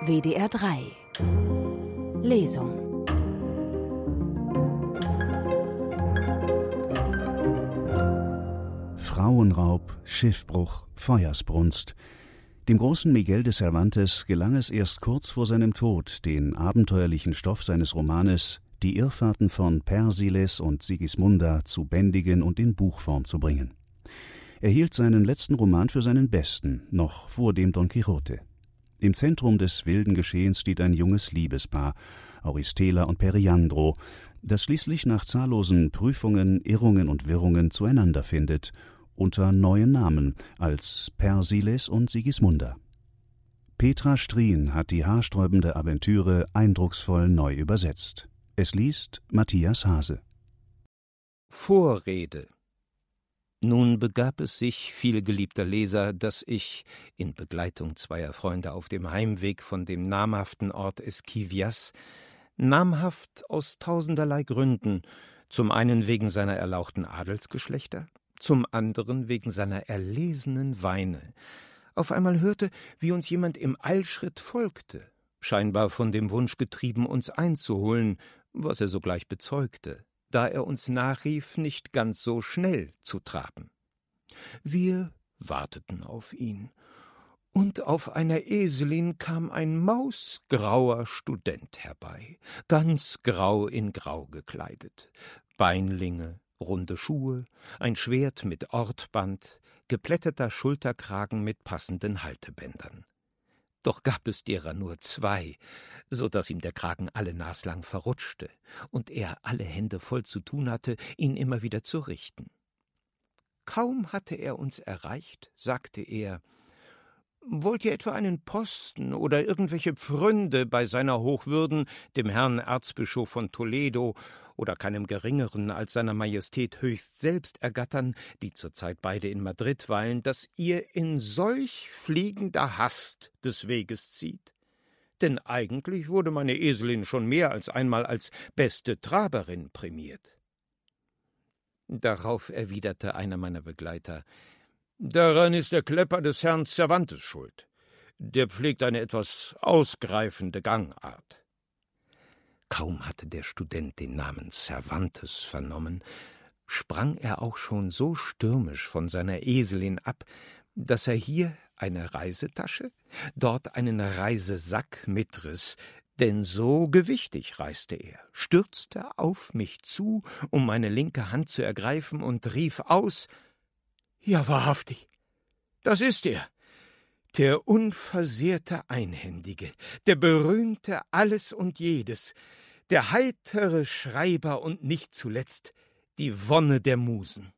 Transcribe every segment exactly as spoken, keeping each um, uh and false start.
W D R drei Lesung. Frauenraub, Schiffbruch, Feuersbrunst. Dem großen Miguel de Cervantes gelang es erst kurz vor seinem Tod, den abenteuerlichen Stoff seines Romanes Die Irrfahrten von Persiles und Sigismunda zu bändigen und in Buchform zu bringen. Er hielt seinen letzten Roman für seinen besten, noch vor dem Don Quixote. Im Zentrum des wilden Geschehens steht ein junges Liebespaar, Auristela und Periandro, das schließlich nach zahllosen Prüfungen, Irrungen und Wirrungen zueinander findet, unter neuen Namen als Persiles und Sigismunda. Petra Strien hat die haarsträubende Aventüre eindrucksvoll neu übersetzt. Es liest Matthias Hase. Vorrede. Nun begab es sich, vielgeliebter Leser, dass ich, in Begleitung zweier Freunde auf dem Heimweg von dem namhaften Ort Esquivias, namhaft aus tausenderlei Gründen, zum einen wegen seiner erlauchten Adelsgeschlechter, zum anderen wegen seiner erlesenen Weine, auf einmal hörte, wie uns jemand im Eilschritt folgte, scheinbar von dem Wunsch getrieben, uns einzuholen, was er sogleich bezeugte, da er uns nachrief, nicht ganz so schnell zu traben. Wir warteten auf ihn, und auf einer Eselin kam ein mausgrauer Student herbei, ganz grau in grau gekleidet, Beinlinge, runde Schuhe, ein Schwert mit Ortband, geplätterter Schulterkragen mit passenden Haltebändern. Doch gab es derer nur zwei, so daß ihm der Kragen alle naslang verrutschte und er alle Hände voll zu tun hatte, ihn immer wieder zu richten. Kaum hatte er uns erreicht, sagte er: »Wollt ihr etwa einen Posten oder irgendwelche Pfründe bei seiner Hochwürden, dem Herrn Erzbischof von Toledo, oder keinem Geringeren als seiner Majestät höchst selbst ergattern, die zurzeit beide in Madrid weilen, dass ihr in solch fliegender Hast des Weges zieht? Denn eigentlich wurde meine Eselin schon mehr als einmal als beste Traberin prämiert.« Darauf erwiderte einer meiner Begleiter: »Daran ist der Klepper des Herrn Cervantes schuld. Der pflegt eine etwas ausgreifende Gangart.« Kaum hatte der Student den Namen Cervantes vernommen, sprang er auch schon so stürmisch von seiner Eselin ab, dass er hier eine Reisetasche, dort einen Reisesack mitriss, denn so gewichtig reiste er, stürzte auf mich zu, um meine linke Hand zu ergreifen, und rief aus: »Ja, wahrhaftig, das ist er, der unversehrte Einhändige, der berühmte Alles und Jedes, der heitere Schreiber und nicht zuletzt die Wonne der Musen.«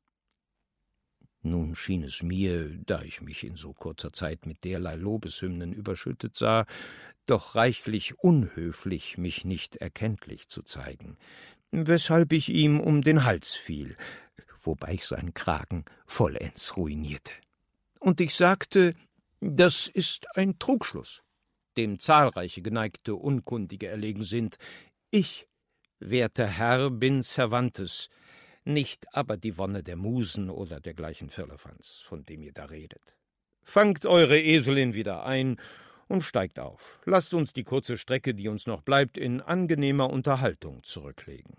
Nun schien es mir, da ich mich in so kurzer Zeit mit derlei Lobeshymnen überschüttet sah, doch reichlich unhöflich, mich nicht erkenntlich zu zeigen, weshalb ich ihm um den Hals fiel, wobei ich seinen Kragen vollends ruinierte. Und ich sagte, das ist ein Trugschluss, dem zahlreiche geneigte Unkundige erlegen sind. Ich, werter Herr, bin Cervantes, nicht aber die Wonne der Musen oder dergleichen Firlefanz, von dem ihr da redet. Fangt eure Eselin wieder ein und steigt auf. Lasst uns die kurze Strecke, die uns noch bleibt, in angenehmer Unterhaltung zurücklegen.«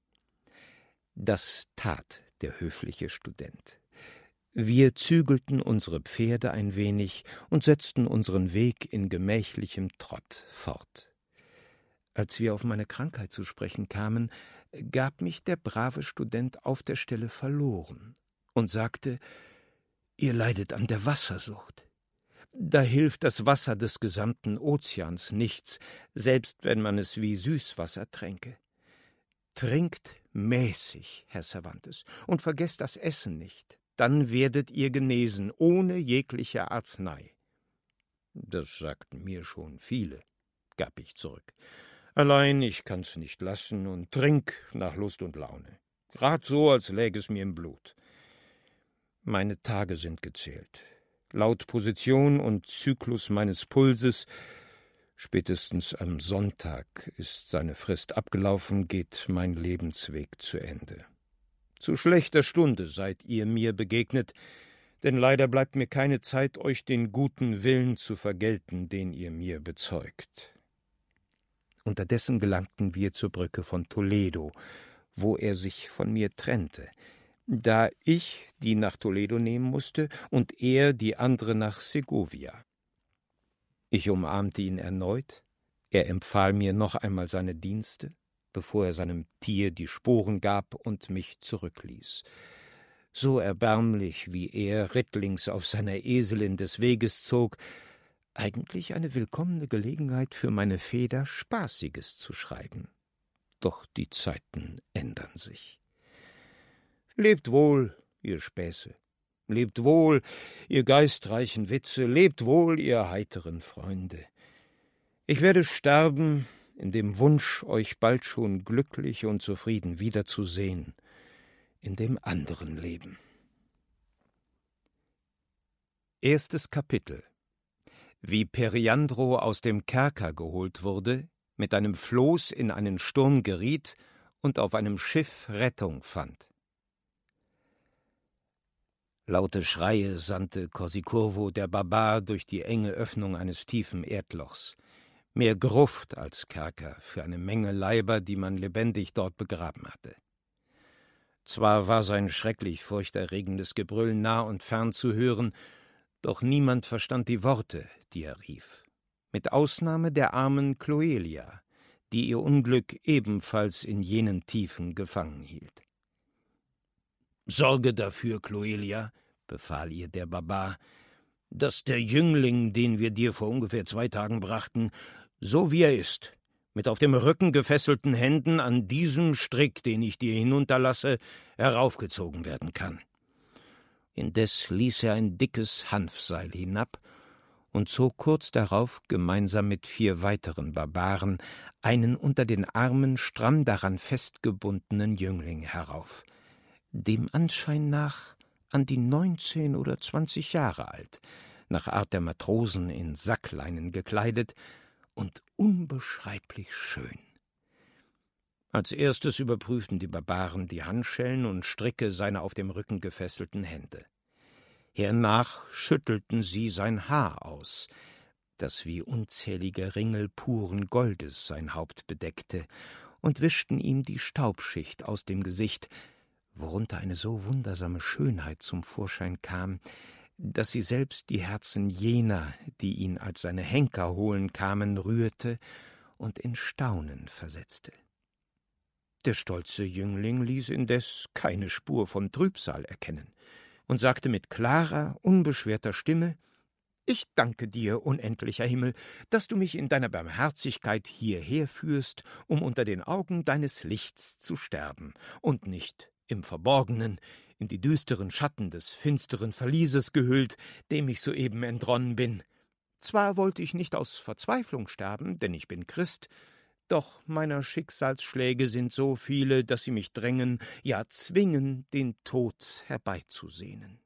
Das tat der höfliche Student. Wir zügelten unsere Pferde ein wenig und setzten unseren Weg in gemächlichem Trott fort. Als wir auf meine Krankheit zu sprechen kamen, gab mich der brave Student auf der Stelle verloren und sagte: »Ihr leidet an der Wassersucht. Da hilft das Wasser des gesamten Ozeans nichts, selbst wenn man es wie Süßwasser tränke. Trinkt mäßig, Herr Cervantes, und vergesst das Essen nicht, dann werdet ihr genesen, ohne jegliche Arznei.« »Das sagten mir schon viele«, gab ich zurück. »Allein ich kann's nicht lassen und trink nach Lust und Laune, grad so, als läge es mir im Blut. Meine Tage sind gezählt. Laut Position und Zyklus meines Pulses, spätestens am Sonntag ist seine Frist abgelaufen, geht mein Lebensweg zu Ende. Zu schlechter Stunde seid ihr mir begegnet, denn leider bleibt mir keine Zeit, euch den guten Willen zu vergelten, den ihr mir bezeugt.« Unterdessen gelangten wir zur Brücke von Toledo, wo er sich von mir trennte, da ich die nach Toledo nehmen musste und er die andere nach Segovia. Ich umarmte ihn erneut, er empfahl mir noch einmal seine Dienste, bevor er seinem Tier die Sporen gab und mich zurückließ. So erbärmlich, wie er rittlings auf seiner Eselin des Weges zog, eigentlich eine willkommene Gelegenheit für meine Feder, Spaßiges zu schreiben. Doch die Zeiten ändern sich. Lebt wohl, ihr Späße, lebt wohl, ihr geistreichen Witze, lebt wohl, ihr heiteren Freunde. Ich werde sterben in dem Wunsch, euch bald schon glücklich und zufrieden wiederzusehen, in dem anderen Leben. Erstes Kapitel. Wie Periandro aus dem Kerker geholt wurde, mit einem Floß in einen Sturm geriet und auf einem Schiff Rettung fand. Laute Schreie sandte Corsicurvo, der Barbar, durch die enge Öffnung eines tiefen Erdlochs. Mehr Gruft als Kerker für eine Menge Leiber, die man lebendig dort begraben hatte. Zwar war sein schrecklich furchterregendes Gebrüll nah und fern zu hören, doch niemand verstand die Worte, die er rief, mit Ausnahme der armen Cloelia, die ihr Unglück ebenfalls in jenen Tiefen gefangen hielt. »Sorge dafür, Cloelia«, befahl ihr der Barbar, »dass der Jüngling, den wir dir vor ungefähr zwei Tagen brachten, so wie er ist, mit auf dem Rücken gefesselten Händen an diesem Strick, den ich dir hinunterlasse, heraufgezogen werden kann.« Indes ließ er ein dickes Hanfseil hinab und zog kurz darauf gemeinsam mit vier weiteren Barbaren einen unter den Armen stramm daran festgebundenen Jüngling herauf, dem Anschein nach an die neunzehn oder zwanzig Jahre alt, nach Art der Matrosen in Sackleinen gekleidet und unbeschreiblich schön. Als erstes überprüften die Barbaren die Handschellen und Stricke seiner auf dem Rücken gefesselten Hände. Hernach schüttelten sie sein Haar aus, das wie unzählige Ringel puren Goldes sein Haupt bedeckte, und wischten ihm die Staubschicht aus dem Gesicht, worunter eine so wundersame Schönheit zum Vorschein kam, dass sie selbst die Herzen jener, die ihn als seine Henker holen kamen, rührte und in Staunen versetzte. Der stolze Jüngling ließ indes keine Spur von Trübsal erkennen und sagte mit klarer, unbeschwerter Stimme: »Ich danke dir, unendlicher Himmel, dass du mich in deiner Barmherzigkeit hierher führst, um unter den Augen deines Lichts zu sterben und nicht im Verborgenen, in die düsteren Schatten des finsteren Verlieses gehüllt, dem ich soeben entronnen bin. Zwar wollte ich nicht aus Verzweiflung sterben, denn ich bin Christ, doch meiner Schicksalsschläge sind so viele, dass sie mich drängen, ja zwingen, den Tod herbeizusehnen.«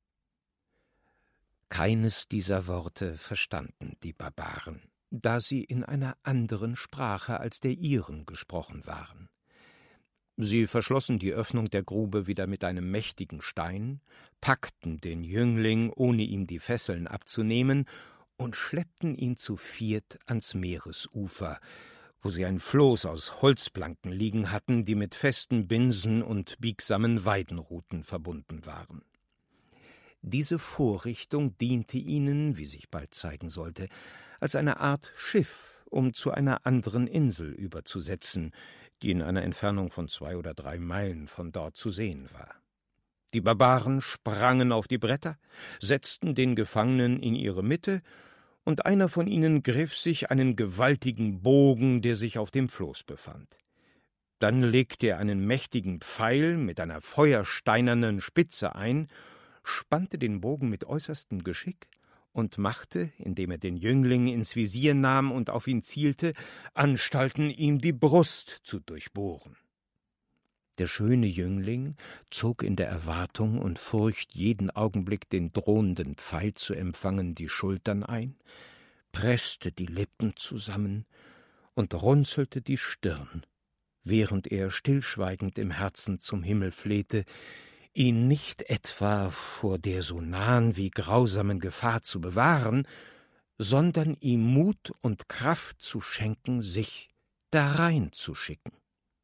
Keines dieser Worte verstanden die Barbaren, da sie in einer anderen Sprache als der ihren gesprochen waren. Sie verschlossen die Öffnung der Grube wieder mit einem mächtigen Stein, packten den Jüngling, ohne ihm die Fesseln abzunehmen, und schleppten ihn zu viert ans Meeresufer, wo sie ein Floß aus Holzplanken liegen hatten, die mit festen Binsen und biegsamen Weidenruten verbunden waren. Diese Vorrichtung diente ihnen, wie sich bald zeigen sollte, als eine Art Schiff, um zu einer anderen Insel überzusetzen, die in einer Entfernung von zwei oder drei Meilen von dort zu sehen war. Die Barbaren sprangen auf die Bretter, setzten den Gefangenen in ihre Mitte, und einer von ihnen griff sich einen gewaltigen Bogen, der sich auf dem Floß befand. Dann legte er einen mächtigen Pfeil mit einer feuersteinernen Spitze ein, spannte den Bogen mit äußerstem Geschick und machte, indem er den Jüngling ins Visier nahm und auf ihn zielte, Anstalten, ihm die Brust zu durchbohren. Der schöne Jüngling zog in der Erwartung und Furcht, jeden Augenblick den drohenden Pfeil zu empfangen, die Schultern ein, presste die Lippen zusammen und runzelte die Stirn, während er stillschweigend im Herzen zum Himmel flehte, ihn nicht etwa vor der so nahen wie grausamen Gefahr zu bewahren, sondern ihm Mut und Kraft zu schenken, sich darein zu schicken.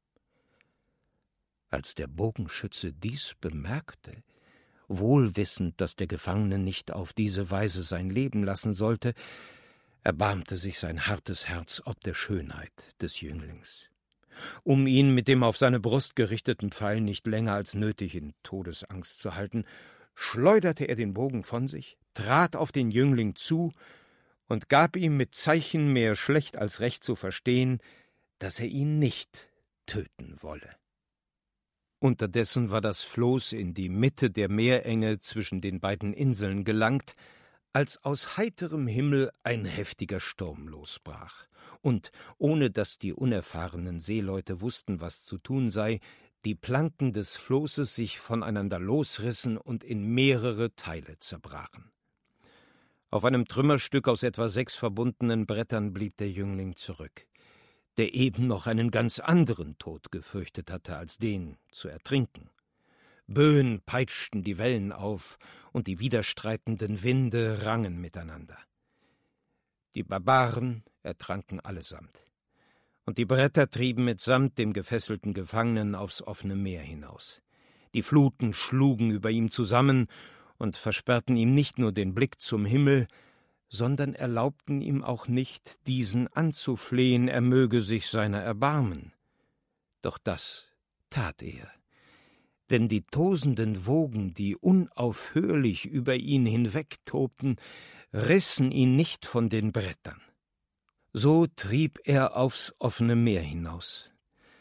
Als der Bogenschütze dies bemerkte, wohl wissend, dass der Gefangene nicht auf diese Weise sein Leben lassen sollte, erbarmte sich sein hartes Herz ob der Schönheit des Jünglings. Um ihn mit dem auf seine Brust gerichteten Pfeil nicht länger als nötig in Todesangst zu halten, schleuderte er den Bogen von sich, trat auf den Jüngling zu und gab ihm mit Zeichen mehr schlecht als recht zu verstehen, dass er ihn nicht töten wolle. Unterdessen war das Floß in die Mitte der Meerenge zwischen den beiden Inseln gelangt, als aus heiterem Himmel ein heftiger Sturm losbrach, und, ohne dass die unerfahrenen Seeleute wussten, was zu tun sei, die Planken des Floßes sich voneinander losrissen und in mehrere Teile zerbrachen. Auf einem Trümmerstück aus etwa sechs verbundenen Brettern blieb der Jüngling zurück, der eben noch einen ganz anderen Tod gefürchtet hatte als den, zu ertrinken. Böen peitschten die Wellen auf, und die widerstreitenden Winde rangen miteinander. Die Barbaren ertranken allesamt, und die Bretter trieben mitsamt dem gefesselten Gefangenen aufs offene Meer hinaus. Die Fluten schlugen über ihm zusammen und versperrten ihm nicht nur den Blick zum Himmel, sondern erlaubten ihm auch nicht, diesen anzuflehen, er möge sich seiner erbarmen. Doch das tat er. Denn die tosenden Wogen, die unaufhörlich über ihn hinwegtobten, rissen ihn nicht von den Brettern. So trieb er aufs offene Meer hinaus.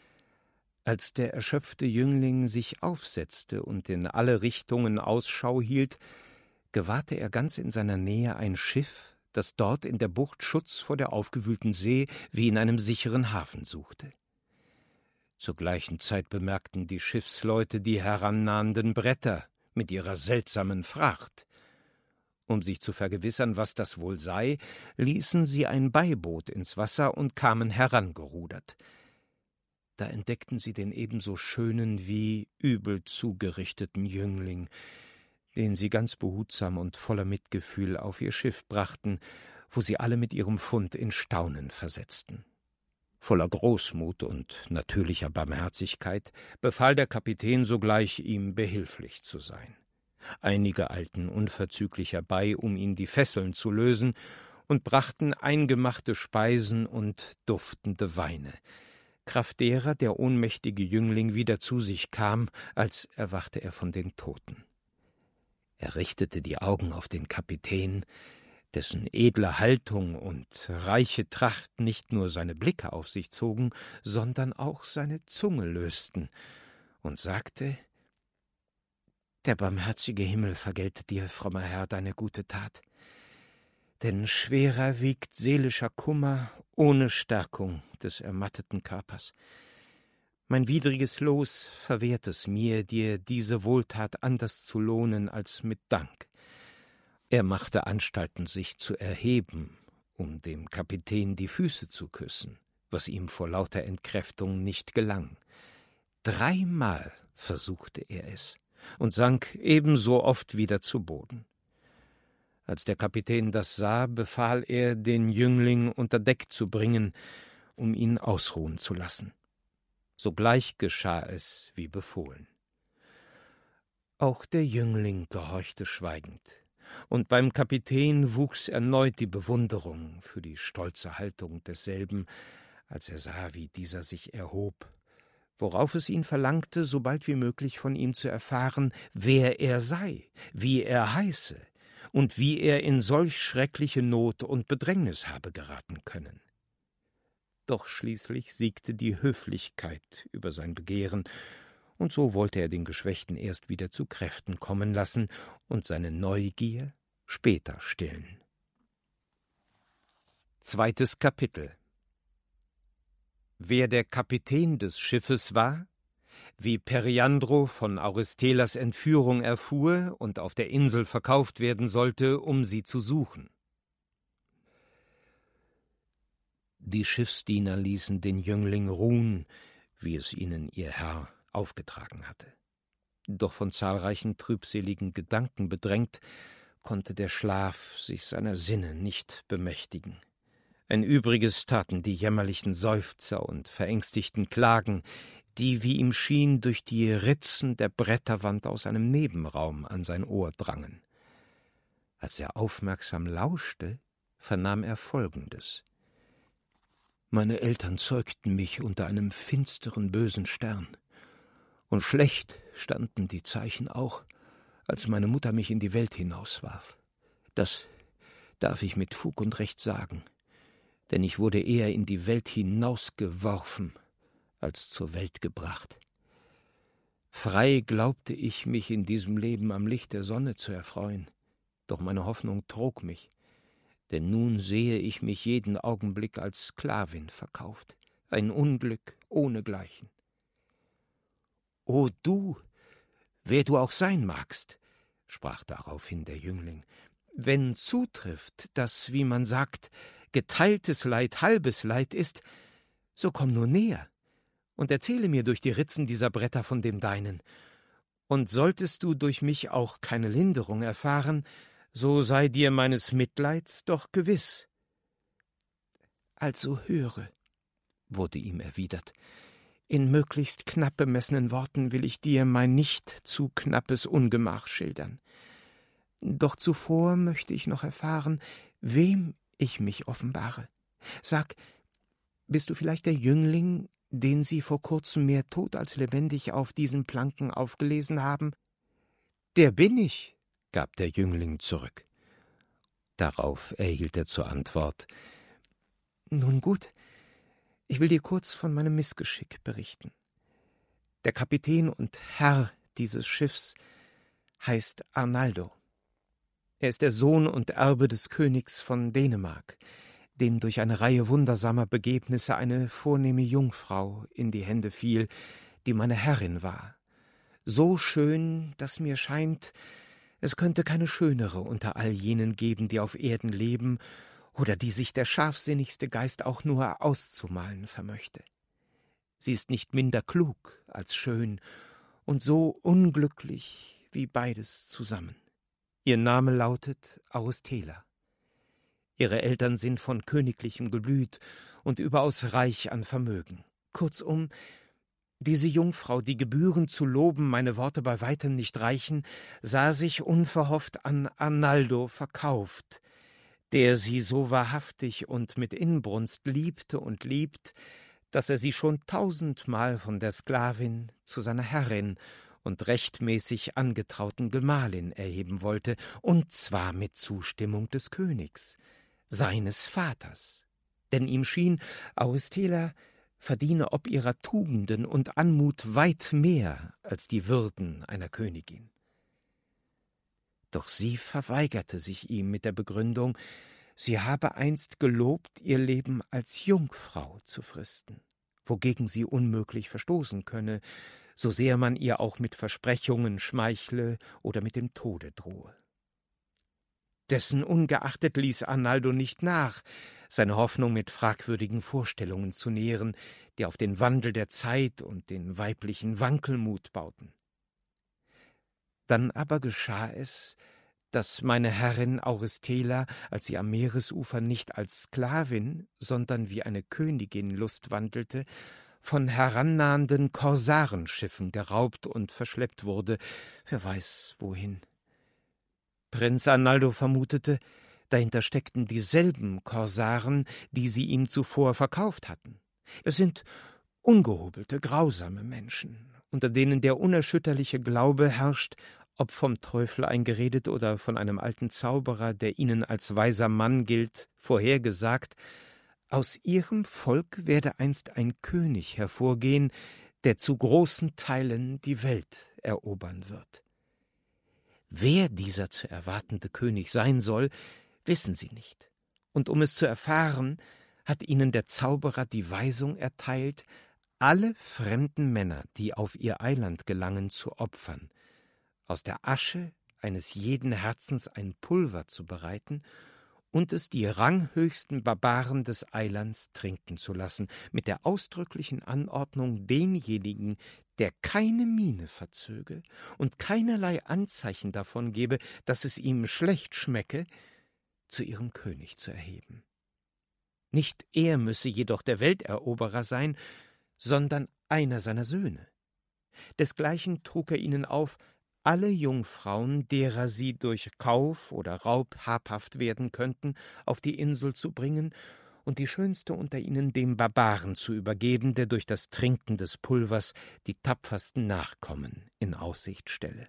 Als der erschöpfte Jüngling sich aufsetzte und in alle Richtungen Ausschau hielt, gewahrte er ganz in seiner Nähe ein Schiff, das dort in der Bucht Schutz vor der aufgewühlten See wie in einem sicheren Hafen suchte. Zur gleichen Zeit bemerkten die Schiffsleute die herannahenden Bretter mit ihrer seltsamen Fracht. Um sich zu vergewissern, was das wohl sei, ließen sie ein Beiboot ins Wasser und kamen herangerudert. Da entdeckten sie den ebenso schönen wie übel zugerichteten Jüngling, den sie ganz behutsam und voller Mitgefühl auf ihr Schiff brachten, wo sie alle mit ihrem Fund in Staunen versetzten. Voller Großmut und natürlicher Barmherzigkeit befahl der Kapitän sogleich, ihm behilflich zu sein. Einige eilten unverzüglich herbei, um ihn die Fesseln zu lösen, und brachten eingemachte Speisen und duftende Weine, kraft derer der ohnmächtige Jüngling wieder zu sich kam, als erwachte er von den Toten. Er richtete die Augen auf den Kapitän, dessen edle Haltung und reiche Tracht nicht nur seine Blicke auf sich zogen, sondern auch seine Zunge lösten, und sagte: »Der barmherzige Himmel vergelte dir, frommer Herr, deine gute Tat. Denn schwerer wiegt seelischer Kummer ohne Stärkung des ermatteten Körpers. Mein widriges Los verwehrt es mir, dir diese Wohltat anders zu lohnen als mit Dank.« Er machte Anstalten, sich zu erheben, um dem Kapitän die Füße zu küssen, was ihm vor lauter Entkräftung nicht gelang. Dreimal versuchte er es und sank ebenso oft wieder zu Boden. Als der Kapitän das sah, befahl er, den Jüngling unter Deck zu bringen, um ihn ausruhen zu lassen. Sogleich geschah es, wie befohlen. Auch der Jüngling gehorchte schweigend, und beim Kapitän wuchs erneut die Bewunderung für die stolze Haltung desselben, als er sah, wie dieser sich erhob, worauf es ihn verlangte, so bald wie möglich von ihm zu erfahren, wer er sei, wie er heiße und wie er in solch schreckliche Not und Bedrängnis habe geraten können. Doch schließlich siegte die Höflichkeit über sein Begehren, und so wollte er den Geschwächten erst wieder zu Kräften kommen lassen und seine Neugier später stillen. Zweites Kapitel. Wer der Kapitän des Schiffes war, wie Periandro von Auristelas Entführung erfuhr und auf der Insel verkauft werden sollte, um sie zu suchen. Die Schiffsdiener ließen den Jüngling ruhen, wie es ihnen ihr Herr aufgetragen hatte. Doch von zahlreichen trübseligen Gedanken bedrängt, konnte der Schlaf sich seiner Sinne nicht bemächtigen. Ein Übriges taten die jämmerlichen Seufzer und verängstigten Klagen, die, wie ihm schien, durch die Ritzen der Bretterwand aus einem Nebenraum an sein Ohr drangen. Als er aufmerksam lauschte, vernahm er Folgendes: »Meine Eltern zeugten mich unter einem finsteren, bösen Stern, und schlecht standen die Zeichen auch, als meine Mutter mich in die Welt hinauswarf. Das darf ich mit Fug und Recht sagen, denn ich wurde eher in die Welt hinausgeworfen, als zur Welt gebracht. Frei glaubte ich, mich in diesem Leben am Licht der Sonne zu erfreuen, doch meine Hoffnung trog mich, denn nun sehe ich mich jeden Augenblick als Sklavin verkauft, ein Unglück ohnegleichen. »O du, wer du auch sein magst«, sprach daraufhin der Jüngling, »wenn zutrifft, dass, wie man sagt, geteiltes Leid halbes Leid ist, so komm nur näher und erzähle mir durch die Ritzen dieser Bretter von dem Deinen. Und solltest du durch mich auch keine Linderung erfahren, so sei dir meines Mitleids doch gewiss.« »Also höre«, wurde ihm erwidert, »in möglichst knapp bemessenen Worten will ich dir mein nicht zu knappes Ungemach schildern. Doch zuvor möchte ich noch erfahren, wem ich mich offenbare. Sag, bist du vielleicht der Jüngling, den sie vor kurzem mehr tot als lebendig auf diesen Planken aufgelesen haben?« »Der bin ich«, gab der Jüngling zurück. Darauf erhielt er zur Antwort: »Nun gut, ich will dir kurz von meinem Missgeschick berichten. Der Kapitän und Herr dieses Schiffs heißt Arnaldo. Er ist der Sohn und Erbe des Königs von Dänemark, dem durch eine Reihe wundersamer Begebnisse eine vornehme Jungfrau in die Hände fiel, die meine Herrin war. So schön, dass mir scheint, es könnte keine schönere unter all jenen geben, die auf Erden leben, oder die sich der scharfsinnigste Geist auch nur auszumalen vermöchte. Sie ist nicht minder klug als schön und so unglücklich wie beides zusammen. Ihr Name lautet Auristela. Ihre Eltern sind von königlichem Geblüt und überaus reich an Vermögen. Kurzum, diese Jungfrau, die gebührend zu loben meine Worte bei weitem nicht reichen, sah sich unverhofft an Arnaldo verkauft, der sie so wahrhaftig und mit Inbrunst liebte und liebt, dass er sie schon tausendmal von der Sklavin zu seiner Herrin und rechtmäßig angetrauten Gemahlin erheben wollte, und zwar mit Zustimmung des Königs, seines Vaters. Denn ihm schien, Auristela verdiene ob ihrer Tugenden und Anmut weit mehr als die Würden einer Königin. Doch sie verweigerte sich ihm mit der Begründung, sie habe einst gelobt, ihr Leben als Jungfrau zu fristen, wogegen sie unmöglich verstoßen könne, so sehr man ihr auch mit Versprechungen schmeichle oder mit dem Tode drohe. Dessen ungeachtet ließ Arnaldo nicht nach, seine Hoffnung mit fragwürdigen Vorstellungen zu nähren, die auf den Wandel der Zeit und den weiblichen Wankelmut bauten. Dann aber geschah es, dass meine Herrin Auristela, als sie am Meeresufer nicht als Sklavin, sondern wie eine Königin lustwandelte, von herannahenden Korsarenschiffen geraubt und verschleppt wurde, wer weiß wohin. Prinz Arnaldo vermutete, dahinter steckten dieselben Korsaren, die sie ihm zuvor verkauft hatten. Es sind ungehobelte, grausame Menschen, unter denen der unerschütterliche Glaube herrscht, ob vom Teufel eingeredet oder von einem alten Zauberer, der ihnen als weiser Mann gilt, vorhergesagt, aus ihrem Volk werde einst ein König hervorgehen, der zu großen Teilen die Welt erobern wird. Wer dieser zu erwartende König sein soll, wissen sie nicht. Und um es zu erfahren, hat ihnen der Zauberer die Weisung erteilt, alle fremden Männer, die auf ihr Eiland gelangen, zu opfern, aus der Asche eines jeden Herzens ein Pulver zu bereiten und es die ranghöchsten Barbaren des Eilands trinken zu lassen, mit der ausdrücklichen Anordnung, denjenigen, der keine Miene verzöge und keinerlei Anzeichen davon gebe, dass es ihm schlecht schmecke, zu ihrem König zu erheben. Nicht er müsse jedoch der Welteroberer sein, sondern einer seiner Söhne. Desgleichen trug er ihnen auf, alle Jungfrauen, derer sie durch Kauf oder Raub habhaft werden könnten, auf die Insel zu bringen und die schönste unter ihnen dem Barbaren zu übergeben, der durch das Trinken des Pulvers die tapfersten Nachkommen in Aussicht stelle.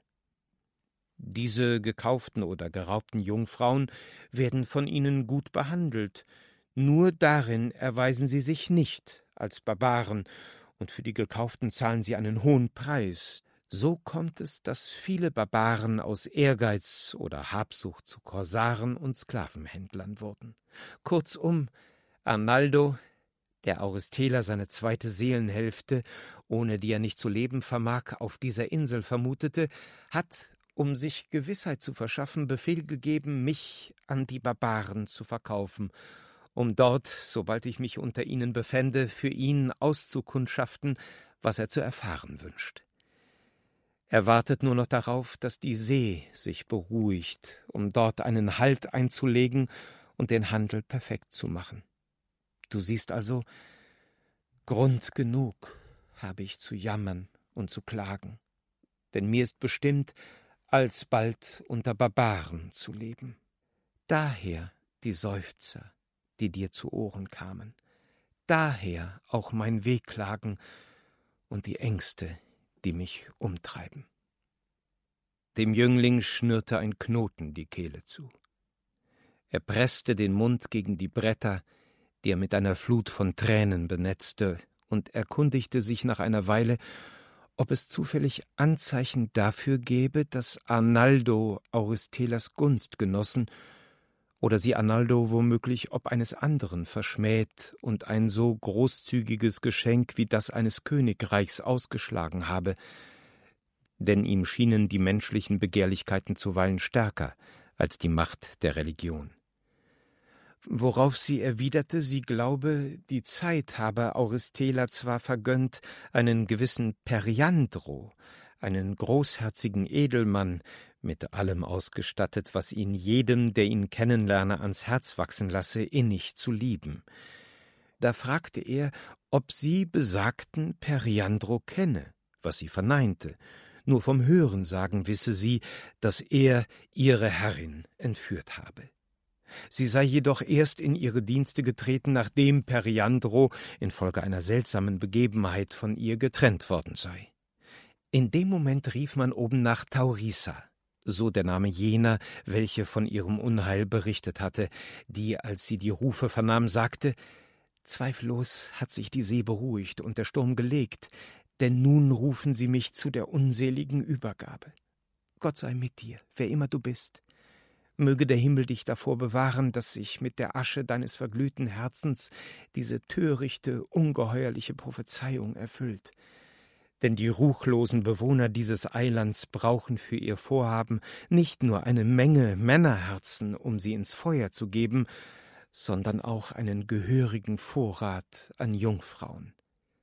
Diese gekauften oder geraubten Jungfrauen werden von ihnen gut behandelt, nur darin erweisen sie sich nicht als Barbaren, und für die Gekauften zahlen sie einen hohen Preis. So kommt es, dass viele Barbaren aus Ehrgeiz oder Habsucht zu Korsaren und Sklavenhändlern wurden. Kurzum, Arnaldo, der Auristela seine zweite Seelenhälfte, ohne die er nicht zu leben vermag, auf dieser Insel vermutete, hat, um sich Gewissheit zu verschaffen, Befehl gegeben, mich an die Barbaren zu verkaufen, um dort, sobald ich mich unter ihnen befände, für ihn auszukundschaften, was er zu erfahren wünscht. Er wartet nur noch darauf, dass die See sich beruhigt, um dort einen Halt einzulegen und den Handel perfekt zu machen. Du siehst also, Grund genug habe ich zu jammern und zu klagen, denn mir ist bestimmt, alsbald unter Barbaren zu leben. Daher die Seufzer, die dir zu Ohren kamen, daher auch mein Wehklagen und die Ängste, die mich umtreiben. Dem Jüngling schnürte ein Knoten die Kehle zu. Er presste den Mund gegen die Bretter, die er mit einer Flut von Tränen benetzte, und erkundigte sich nach einer Weile, ob es zufällig Anzeichen dafür gäbe, dass Arnaldo Auristelas Gunst genossen oder sie Arnaldo womöglich ob eines anderen verschmäht und ein so großzügiges Geschenk wie das eines Königreichs ausgeschlagen habe, denn ihm schienen die menschlichen Begehrlichkeiten zuweilen stärker als die Macht der Religion. Worauf sie erwiderte, sie glaube, die Zeit habe Auristela zwar vergönnt, einen gewissen Periandro, einen großherzigen Edelmann, mit allem ausgestattet, was ihn jedem, der ihn kennenlerne, ans Herz wachsen lasse, innig zu lieben. Da fragte er, ob sie besagten Periandro kenne, was sie verneinte. Nur vom Hörensagen wisse sie, dass er ihre Herrin entführt habe. Sie sei jedoch erst in ihre Dienste getreten, nachdem Periandro infolge einer seltsamen Begebenheit von ihr getrennt worden sei. In dem Moment rief man oben nach Taurisa, so der Name jener, welche von ihrem Unheil berichtet hatte, die, als sie die Rufe vernahm, sagte: »Zweifellos hat sich die See beruhigt und der Sturm gelegt, denn nun rufen sie mich zu der unseligen Übergabe. Gott sei mit dir, wer immer du bist. Möge der Himmel dich davor bewahren, dass sich mit der Asche deines verglühten Herzens diese törichte, ungeheuerliche Prophezeiung erfüllt. Denn die ruchlosen Bewohner dieses Eilands brauchen für ihr Vorhaben nicht nur eine Menge Männerherzen, um sie ins Feuer zu geben, sondern auch einen gehörigen Vorrat an Jungfrauen.«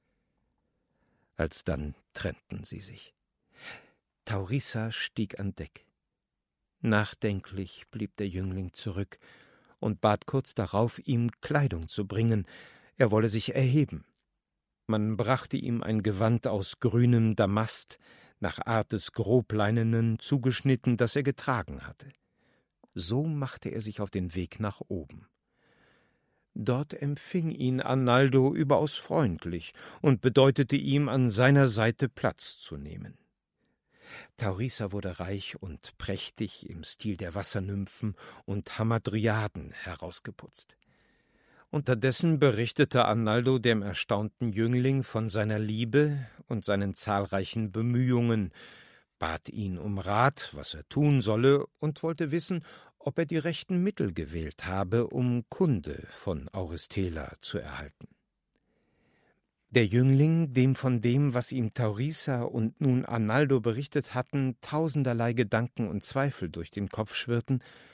Alsdann trennten sie sich. Taurisa stieg an Deck. Nachdenklich blieb der Jüngling zurück und bat kurz darauf, ihm Kleidung zu bringen, er wolle sich erheben. Man brachte ihm ein Gewand aus grünem Damast, nach Art des Grobleinenen zugeschnitten, das er getragen hatte. So machte er sich auf den Weg nach oben. Dort empfing ihn Arnaldo überaus freundlich und bedeutete ihm, an seiner Seite Platz zu nehmen. Taurisa wurde reich und prächtig im Stil der Wassernymphen und Hamadryaden herausgeputzt. Unterdessen berichtete Arnaldo dem erstaunten Jüngling von seiner Liebe und seinen zahlreichen Bemühungen, bat ihn um Rat, was er tun solle, und wollte wissen, ob er die rechten Mittel gewählt habe, um Kunde von Auristela zu erhalten. Der Jüngling, dem von dem, was ihm Taurisa und nun Arnaldo berichtet hatten, tausenderlei Gedanken und Zweifel durch den Kopf schwirrten,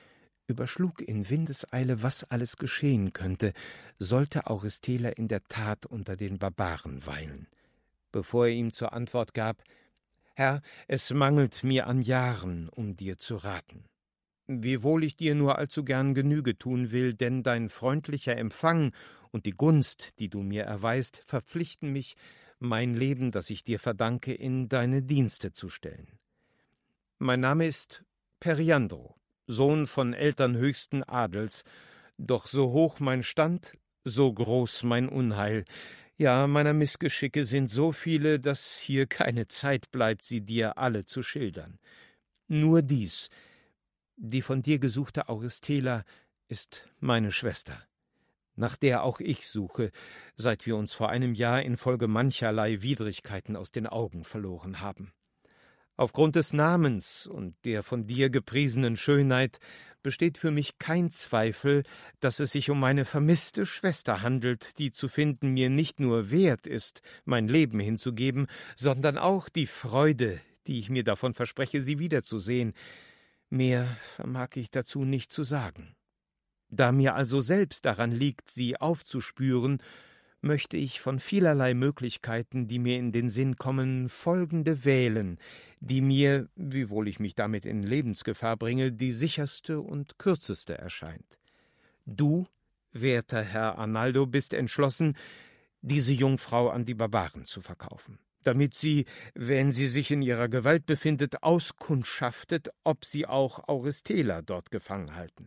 überschlug in Windeseile, was alles geschehen könnte, sollte Auristela in der Tat unter den Barbaren weilen. Bevor er ihm zur Antwort gab: »Herr, es mangelt mir an Jahren, um dir zu raten. Wiewohl ich dir nur allzu gern Genüge tun will, denn dein freundlicher Empfang und die Gunst, die du mir erweist, verpflichten mich, mein Leben, das ich dir verdanke, in deine Dienste zu stellen. Mein Name ist Periandro, Sohn von Eltern höchsten Adels, doch so hoch mein Stand, so groß mein Unheil. Ja, meiner Missgeschicke sind so viele, dass hier keine Zeit bleibt, sie dir alle zu schildern. Nur dies: Die von dir gesuchte Auristela ist meine Schwester, nach der auch ich suche, seit wir uns vor einem Jahr infolge mancherlei Widrigkeiten aus den Augen verloren haben. Aufgrund des Namens und der von dir gepriesenen Schönheit besteht für mich kein Zweifel, dass es sich um meine vermisste Schwester handelt, die zu finden mir nicht nur wert ist, mein Leben hinzugeben, sondern auch die Freude, die ich mir davon verspreche, sie wiederzusehen. Mehr vermag ich dazu nicht zu sagen. Da mir also selbst daran liegt, sie aufzuspüren, möchte ich von vielerlei Möglichkeiten, die mir in den Sinn kommen, folgende wählen, die mir, wiewohl ich mich damit in Lebensgefahr bringe, die sicherste und kürzeste erscheint. Du, werter Herr Arnaldo, bist entschlossen, diese Jungfrau an die Barbaren zu verkaufen, damit sie, wenn sie sich in ihrer Gewalt befindet, auskundschaftet, ob sie auch Auristela dort gefangen halten.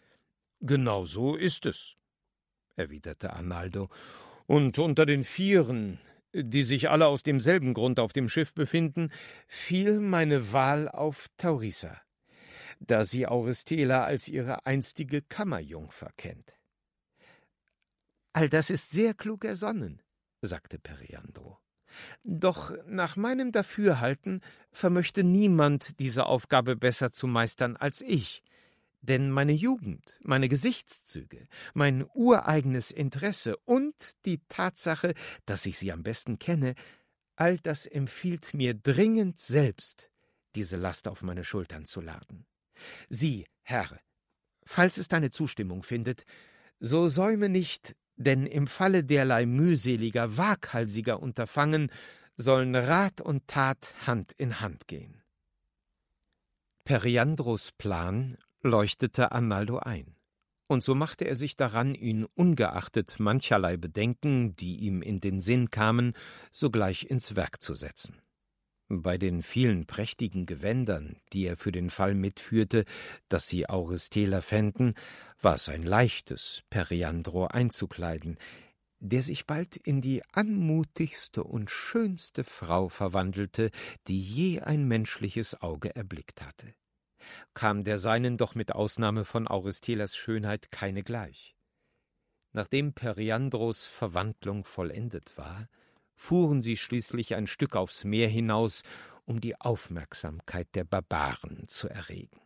»Genau so ist es«, erwiderte Arnaldo, »und unter den Vieren, die sich alle aus demselben Grund auf dem Schiff befinden, fiel meine Wahl auf Taurissa, da sie Auristela als ihre einstige Kammerjungfer kennt.« »All das ist sehr klug ersonnen«, sagte Periandro. »Doch nach meinem Dafürhalten vermöchte niemand diese Aufgabe besser zu meistern als ich. Denn meine Jugend, meine Gesichtszüge, mein ureigenes Interesse und die Tatsache, dass ich sie am besten kenne, all das empfiehlt mir dringend selbst, diese Last auf meine Schultern zu laden. Sieh, Herr, falls es deine Zustimmung findet, so säume nicht, denn im Falle derlei mühseliger, waghalsiger Unterfangen sollen Rat und Tat Hand in Hand gehen.« Periandros Plan leuchtete Arnaldo ein, und so machte er sich daran, ihn ungeachtet mancherlei Bedenken, die ihm in den Sinn kamen, sogleich ins Werk zu setzen. Bei den vielen prächtigen Gewändern, die er für den Fall mitführte, dass sie Auristela fänden, war es ein leichtes, Periandro einzukleiden, der sich bald in die anmutigste und schönste Frau verwandelte, die je ein menschliches Auge erblickt hatte. Kam der seinen doch mit Ausnahme von Auristelas Schönheit keine gleich. Nachdem Periandros Verwandlung vollendet war, fuhren sie schließlich ein Stück aufs Meer hinaus, um die Aufmerksamkeit der Barbaren zu erregen.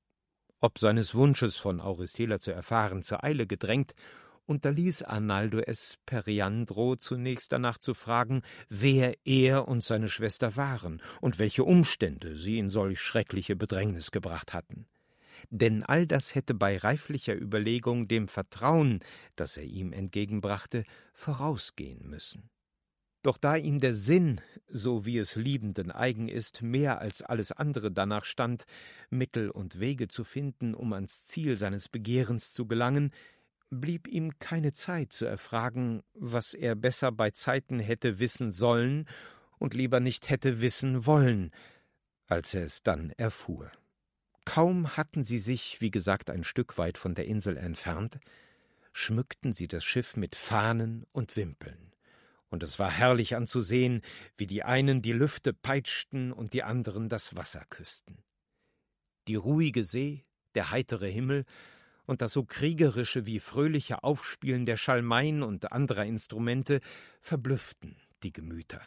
Ob seines Wunsches von Auristela zu erfahren zur Eile gedrängt, unterließ Arnaldo es Periandro zunächst danach zu fragen, wer er und seine Schwester waren und welche Umstände sie in solch schreckliche Bedrängnis gebracht hatten. Denn all das hätte bei reiflicher Überlegung dem Vertrauen, das er ihm entgegenbrachte, vorausgehen müssen. Doch da ihm der Sinn, so wie es Liebenden eigen ist, mehr als alles andere danach stand, Mittel und Wege zu finden, um ans Ziel seines Begehrens zu gelangen, blieb ihm keine Zeit zu erfragen, was er besser bei Zeiten hätte wissen sollen und lieber nicht hätte wissen wollen, als er es dann erfuhr. Kaum hatten sie sich, wie gesagt, ein Stück weit von der Insel entfernt, schmückten sie das Schiff mit Fahnen und Wimpeln, und es war herrlich anzusehen, wie die einen die Lüfte peitschten und die anderen das Wasser küssten. Die ruhige See, der heitere Himmel und das so kriegerische wie fröhliche Aufspielen der Schalmeien und anderer Instrumente verblüfften die Gemüter.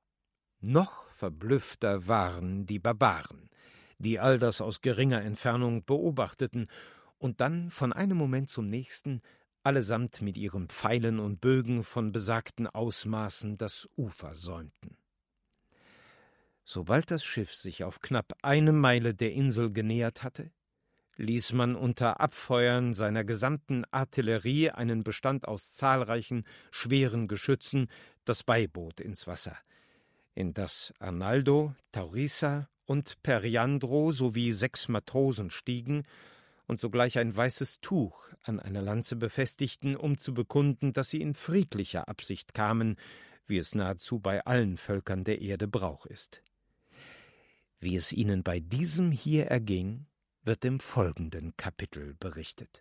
Noch verblüffter waren die Barbaren, die all das aus geringer Entfernung beobachteten und dann von einem Moment zum nächsten allesamt mit ihren Pfeilen und Bögen von besagten Ausmaßen das Ufer säumten. Sobald das Schiff sich auf knapp eine Meile der Insel genähert hatte, ließ man unter Abfeuern seiner gesamten Artillerie einen Bestand aus zahlreichen schweren Geschützen das Beiboot ins Wasser, in das Arnaldo, Taurisa und Periandro sowie sechs Matrosen stiegen und sogleich ein weißes Tuch an einer Lanze befestigten, um zu bekunden, dass sie in friedlicher Absicht kamen, wie es nahezu bei allen Völkern der Erde Brauch ist. Wie es ihnen bei diesem hier erging, wird im folgenden Kapitel berichtet.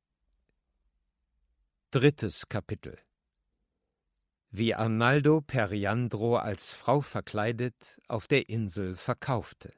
Drittes Kapitel. Wie Arnaldo Periandro als Frau verkleidet auf der Insel verkaufte.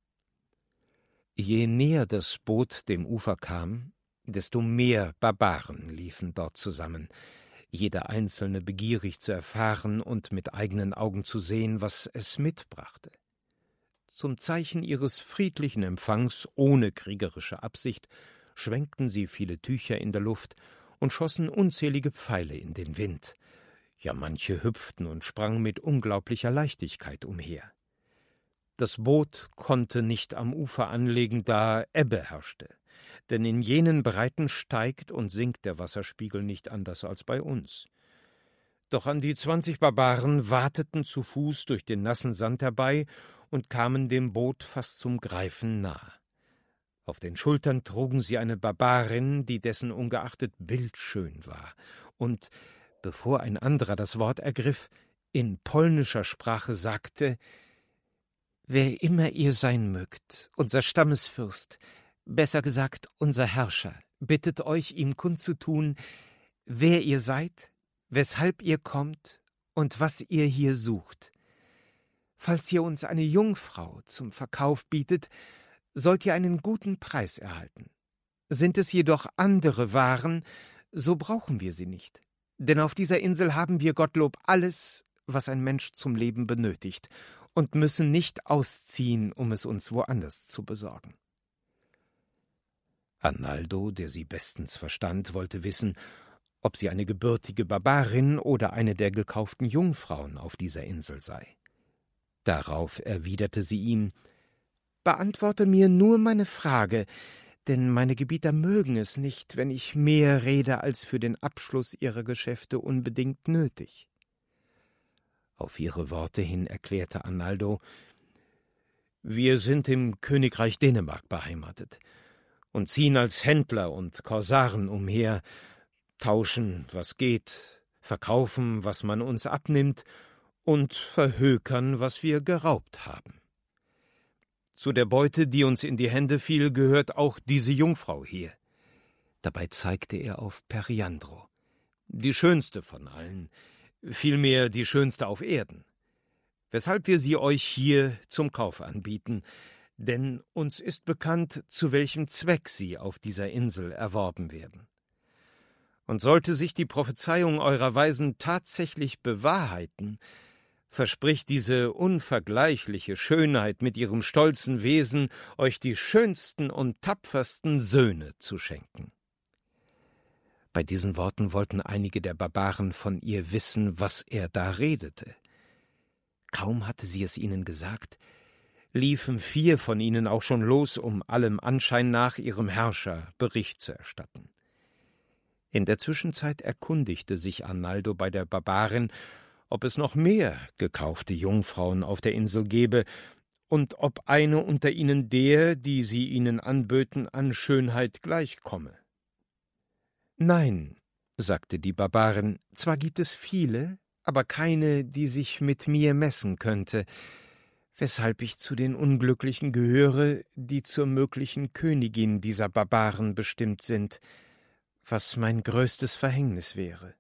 Je näher das Boot dem Ufer kam, desto mehr Barbaren liefen dort zusammen, jeder einzelne begierig zu erfahren und mit eigenen Augen zu sehen, was es mitbrachte. Zum Zeichen ihres friedlichen Empfangs ohne kriegerische Absicht schwenkten sie viele Tücher in der Luft und schossen unzählige Pfeile in den Wind. Ja, manche hüpften und sprangen mit unglaublicher Leichtigkeit umher. Das Boot konnte nicht am Ufer anlegen, da Ebbe herrschte, denn in jenen Breiten steigt und sinkt der Wasserspiegel nicht anders als bei uns. Doch an die zwanzig Barbaren wateten zu Fuß durch den nassen Sand herbei und kamen dem Boot fast zum Greifen nah. Auf den Schultern trugen sie eine Barbarin, die dessen ungeachtet bildschön war, und, bevor ein anderer das Wort ergriff, in polnischer Sprache sagte: »Wer immer ihr sein mögt, unser Stammesfürst, besser gesagt unser Herrscher, bittet euch, ihm kundzutun, wer ihr seid, weshalb ihr kommt und was ihr hier sucht. Falls ihr uns eine Jungfrau zum Verkauf bietet, sollt ihr einen guten Preis erhalten. Sind es jedoch andere Waren, so brauchen wir sie nicht. Denn auf dieser Insel haben wir Gottlob alles, was ein Mensch zum Leben benötigt, und müssen nicht ausziehen, um es uns woanders zu besorgen.« Arnaldo, der sie bestens verstand, wollte wissen, ob sie eine gebürtige Barbarin oder eine der gekauften Jungfrauen auf dieser Insel sei. Darauf erwiderte sie ihm: »Beantworte mir nur meine Frage, denn meine Gebieter mögen es nicht, wenn ich mehr rede als für den Abschluss ihrer Geschäfte unbedingt nötig.« Auf ihre Worte hin erklärte Arnaldo: »Wir sind im Königreich Dänemark beheimatet und ziehen als Händler und Korsaren umher, tauschen, was geht, verkaufen, was man uns abnimmt, und verhökern, was wir geraubt haben. Zu der Beute, die uns in die Hände fiel, gehört auch diese Jungfrau hier.« Dabei zeigte er auf Periandro, die schönste von allen, vielmehr die schönste auf Erden, weshalb wir sie euch hier zum Kauf anbieten, denn uns ist bekannt, zu welchem Zweck sie auf dieser Insel erworben werden. Und sollte sich die Prophezeiung eurer Weisen tatsächlich bewahrheiten, verspricht diese unvergleichliche Schönheit mit ihrem stolzen Wesen, euch die schönsten und tapfersten Söhne zu schenken.« Bei diesen Worten wollten einige der Barbaren von ihr wissen, was er da redete. Kaum hatte sie es ihnen gesagt, liefen vier von ihnen auch schon los, um allem Anschein nach ihrem Herrscher Bericht zu erstatten. In der Zwischenzeit erkundigte sich Arnaldo bei der Barbarin, ob es noch mehr gekaufte Jungfrauen auf der Insel gebe und ob eine unter ihnen der, die sie ihnen anböten, an Schönheit gleichkomme. »Nein«, sagte die Barbarin, »zwar gibt es viele, aber keine, die sich mit mir messen könnte, weshalb ich zu den Unglücklichen gehöre, die zur möglichen Königin dieser Barbaren bestimmt sind, was mein größtes Verhängnis wäre.«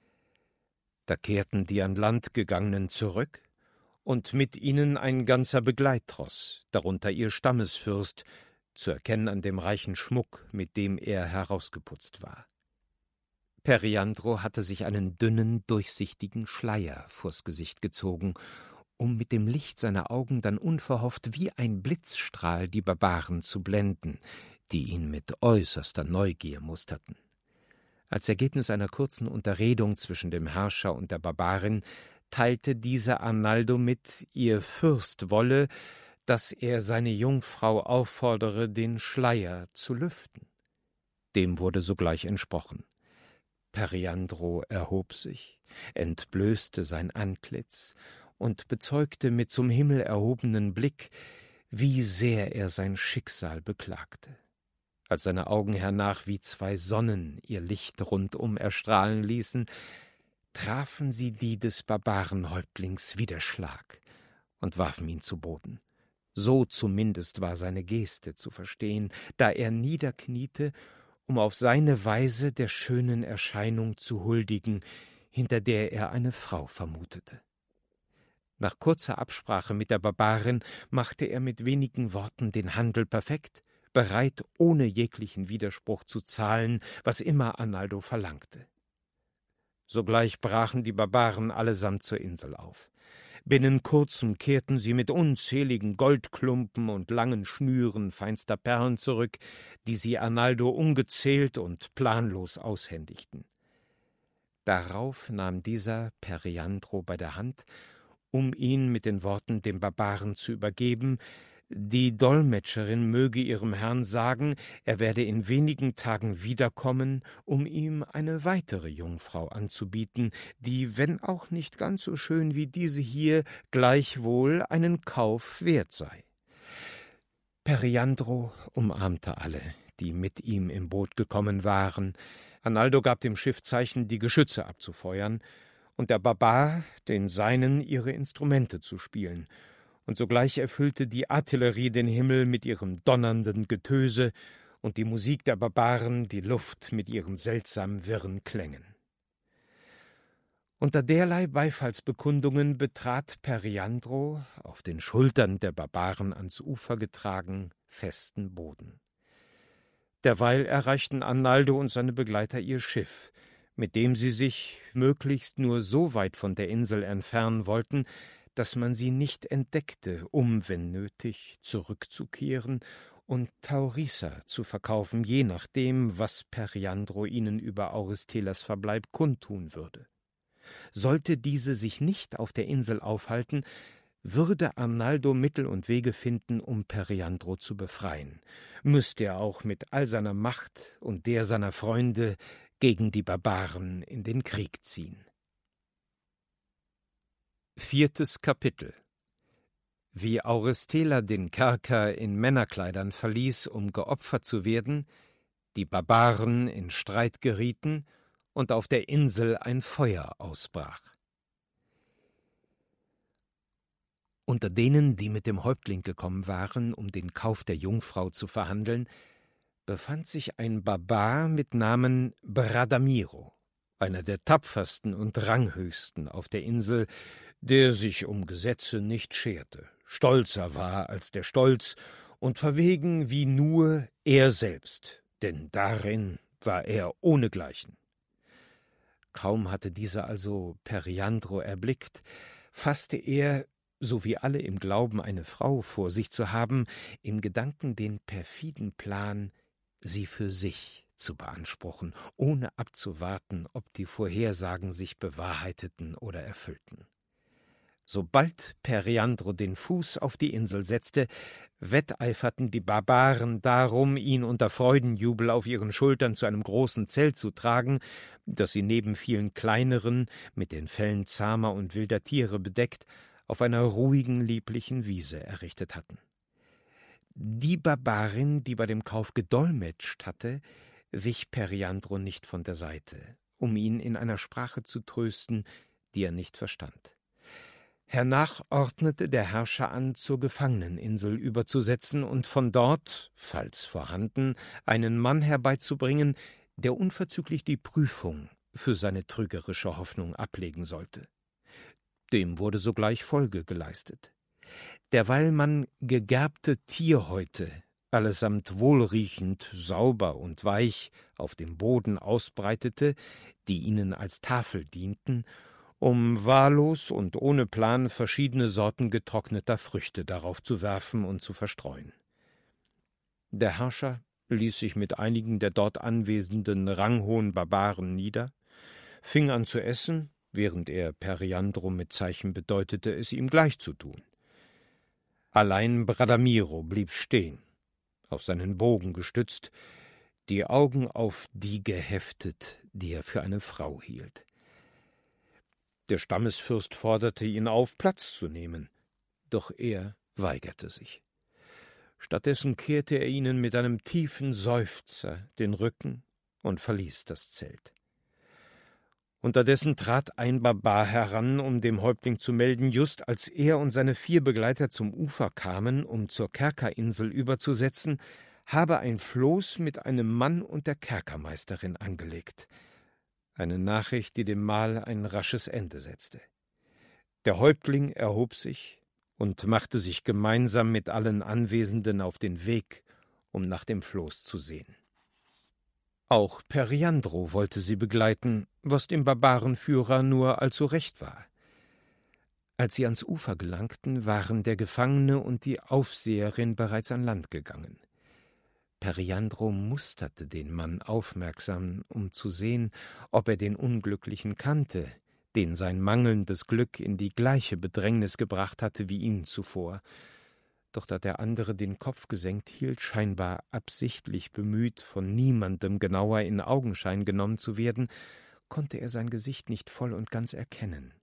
Da kehrten die an Land gegangenen zurück, und mit ihnen ein ganzer Begleittross, darunter ihr Stammesfürst, zu erkennen an dem reichen Schmuck, mit dem er herausgeputzt war. Periandro hatte sich einen dünnen, durchsichtigen Schleier vors Gesicht gezogen, um mit dem Licht seiner Augen dann unverhofft wie ein Blitzstrahl die Barbaren zu blenden, die ihn mit äußerster Neugier musterten. Als Ergebnis einer kurzen Unterredung zwischen dem Herrscher und der Barbarin teilte dieser Arnaldo mit, ihr Fürst wolle, dass er seine Jungfrau auffordere, den Schleier zu lüften. Dem wurde sogleich entsprochen. Periandro erhob sich, entblößte sein Antlitz und bezeugte mit zum Himmel erhobenen Blick, wie sehr er sein Schicksal beklagte. Als seine Augen hernach wie zwei Sonnen ihr Licht rundum erstrahlen ließen, trafen sie die des Barbarenhäuptlings wie der Schlag und warfen ihn zu Boden. So zumindest war seine Geste zu verstehen, da er niederkniete, um auf seine Weise der schönen Erscheinung zu huldigen, hinter der er eine Frau vermutete. Nach kurzer Absprache mit der Barbarin machte er mit wenigen Worten den Handel perfekt, bereit, ohne jeglichen Widerspruch zu zahlen, was immer Arnaldo verlangte. Sogleich brachen die Barbaren allesamt zur Insel auf. Binnen kurzem kehrten sie mit unzähligen Goldklumpen und langen Schnüren feinster Perlen zurück, die sie Arnaldo ungezählt und planlos aushändigten. Darauf nahm dieser Periandro bei der Hand, um ihn mit den Worten dem Barbaren zu übergeben, die Dolmetscherin möge ihrem Herrn sagen, er werde in wenigen Tagen wiederkommen, um ihm eine weitere Jungfrau anzubieten, die, wenn auch nicht ganz so schön wie diese hier, gleichwohl einen Kauf wert sei. Periandro umarmte alle, die mit ihm im Boot gekommen waren. Arnaldo gab dem Schiff Zeichen, die Geschütze abzufeuern, und der Barbar den Seinen, ihre Instrumente zu spielen, und sogleich erfüllte die Artillerie den Himmel mit ihrem donnernden Getöse und die Musik der Barbaren die Luft mit ihren seltsam wirren Klängen. Unter derlei Beifallsbekundungen betrat Periandro, auf den Schultern der Barbaren ans Ufer getragen, festen Boden. Derweil erreichten Arnaldo und seine Begleiter ihr Schiff, mit dem sie sich möglichst nur so weit von der Insel entfernen wollten, dass man sie nicht entdeckte, um, wenn nötig, zurückzukehren und Taurissa zu verkaufen, je nachdem, was Periandro ihnen über Auristelas Verbleib kundtun würde. Sollte diese sich nicht auf der Insel aufhalten, würde Arnaldo Mittel und Wege finden, um Periandro zu befreien, müsste er auch mit all seiner Macht und der seiner Freunde gegen die Barbaren in den Krieg ziehen. Viertes Kapitel. Wie Auristela den Kerker in Männerkleidern verließ, um geopfert zu werden, die Barbaren in Streit gerieten und auf der Insel ein Feuer ausbrach. Unter denen, die mit dem Häuptling gekommen waren, um den Kauf der Jungfrau zu verhandeln, befand sich ein Barbar mit Namen Bradamiro, einer der tapfersten und ranghöchsten auf der Insel, der sich um Gesetze nicht scherte, stolzer war als der Stolz und verwegen wie nur er selbst, denn darin war er ohnegleichen. Kaum hatte dieser also Periandro erblickt, fasste er, so wie alle im Glauben, eine Frau vor sich zu haben, in Gedanken den perfiden Plan, sie für sich zu beanspruchen, ohne abzuwarten, ob die Vorhersagen sich bewahrheiteten oder erfüllten. Sobald Periandro den Fuß auf die Insel setzte, wetteiferten die Barbaren darum, ihn unter Freudenjubel auf ihren Schultern zu einem großen Zelt zu tragen, das sie neben vielen kleineren, mit den Fellen zahmer und wilder Tiere bedeckt, auf einer ruhigen, lieblichen Wiese errichtet hatten. Die Barbarin, die bei dem Kauf gedolmetscht hatte, wich Periandro nicht von der Seite, um ihn in einer Sprache zu trösten, die er nicht verstand. Hernach ordnete der Herrscher an, zur Gefangeneninsel überzusetzen und von dort, falls vorhanden, einen Mann herbeizubringen, der unverzüglich die Prüfung für seine trügerische Hoffnung ablegen sollte. Dem wurde sogleich Folge geleistet. Derweil man gegerbte Tierhäute, allesamt wohlriechend, sauber und weich, auf dem Boden ausbreitete, die ihnen als Tafel dienten, um wahllos und ohne Plan verschiedene Sorten getrockneter Früchte darauf zu werfen und zu verstreuen. Der Herrscher ließ sich mit einigen der dort anwesenden ranghohen Barbaren nieder, fing an zu essen, während er Periandro mit Zeichen bedeutete, es ihm gleich zu tun. Allein Bradamiro blieb stehen, auf seinen Bogen gestützt, die Augen auf die geheftet, die er für eine Frau hielt. Der Stammesfürst forderte ihn auf, Platz zu nehmen, doch er weigerte sich. Stattdessen kehrte er ihnen mit einem tiefen Seufzer den Rücken und verließ das Zelt. Unterdessen trat ein Barbar heran, um dem Häuptling zu melden, just als er und seine vier Begleiter zum Ufer kamen, um zur Kerkerinsel überzusetzen, habe ein Floß mit einem Mann und der Kerkermeisterin angelegt. Eine Nachricht, die dem Mahl ein rasches Ende setzte. Der Häuptling erhob sich und machte sich gemeinsam mit allen Anwesenden auf den Weg, um nach dem Floß zu sehen. Auch Periandro wollte sie begleiten, was dem Barbarenführer nur allzu recht war. Als sie ans Ufer gelangten, waren der Gefangene und die Aufseherin bereits an Land gegangen. Periandro musterte den Mann aufmerksam, um zu sehen, ob er den Unglücklichen kannte, den sein mangelndes Glück in die gleiche Bedrängnis gebracht hatte wie ihn zuvor. Doch da der andere den Kopf gesenkt hielt, scheinbar absichtlich bemüht, von niemandem genauer in Augenschein genommen zu werden, konnte er sein Gesicht nicht voll und ganz erkennen.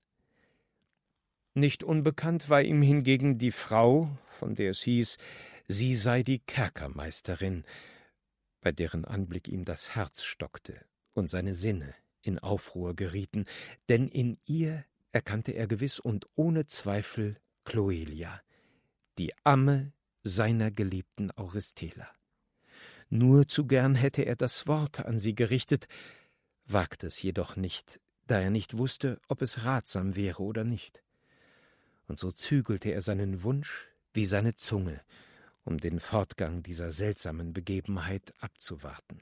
Nicht unbekannt war ihm hingegen die Frau, von der es hieß, sie sei die Kerkermeisterin, bei deren Anblick ihm das Herz stockte und seine Sinne in Aufruhr gerieten, denn in ihr erkannte er gewiss und ohne Zweifel Cloelia, die Amme seiner geliebten Auristela. Nur zu gern hätte er das Wort an sie gerichtet, wagte es jedoch nicht, da er nicht wusste, ob es ratsam wäre oder nicht. Und so zügelte er seinen Wunsch wie seine Zunge, um den Fortgang dieser seltsamen Begebenheit abzuwarten.